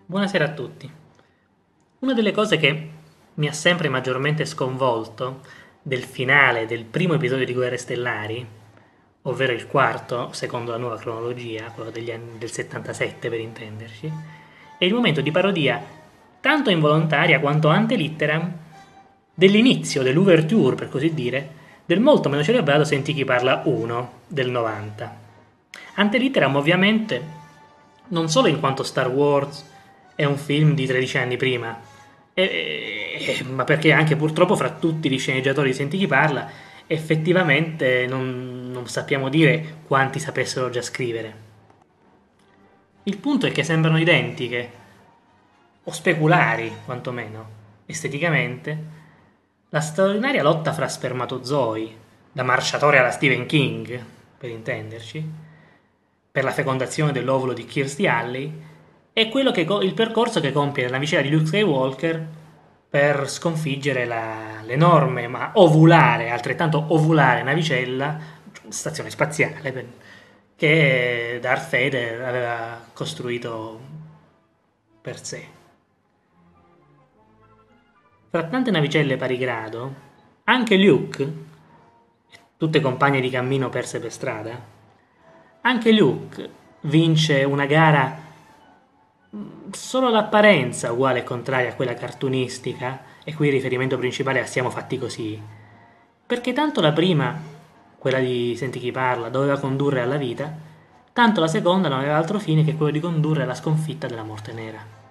Buonasera a tutti. Una delle cose che mi ha sempre maggiormente sconvolto del finale del primo episodio di Guerre Stellari, ovvero il quarto, secondo la nuova cronologia, quello del 77 per intenderci, è il momento di parodia tanto involontaria quanto ante litteram dell'inizio, dell'ouverture per così dire, del molto meno celebrato Senti chi parla 1 del 90. Ante litteram ovviamente non solo in quanto Star Wars è un film di 13 anni prima, ma perché anche purtroppo fra tutti gli sceneggiatori di Senti chi parla effettivamente non sappiamo dire quanti sapessero già scrivere. Il punto è che sembrano identiche, o speculari quantomeno, esteticamente, la straordinaria lotta fra spermatozoi, da marciatore alla Stephen King, per intenderci, per la fecondazione dell'ovulo di Kirstie Alley, è il percorso che compie la navicella di Luke Skywalker per sconfiggere l'enorme ma ovulare, altrettanto ovulare navicella, stazione spaziale, che Darth Vader aveva costruito per sé. Fra tante navicelle pari grado, anche Luke, tutte compagne di cammino perse per strada, anche Luke vince una gara solo l'apparenza uguale e contraria a quella cartunistica, e qui il riferimento principale a Siamo fatti così, perché tanto la prima, quella di Senti chi parla, doveva condurre alla vita, tanto la seconda non aveva altro fine che quello di condurre alla sconfitta della morte nera.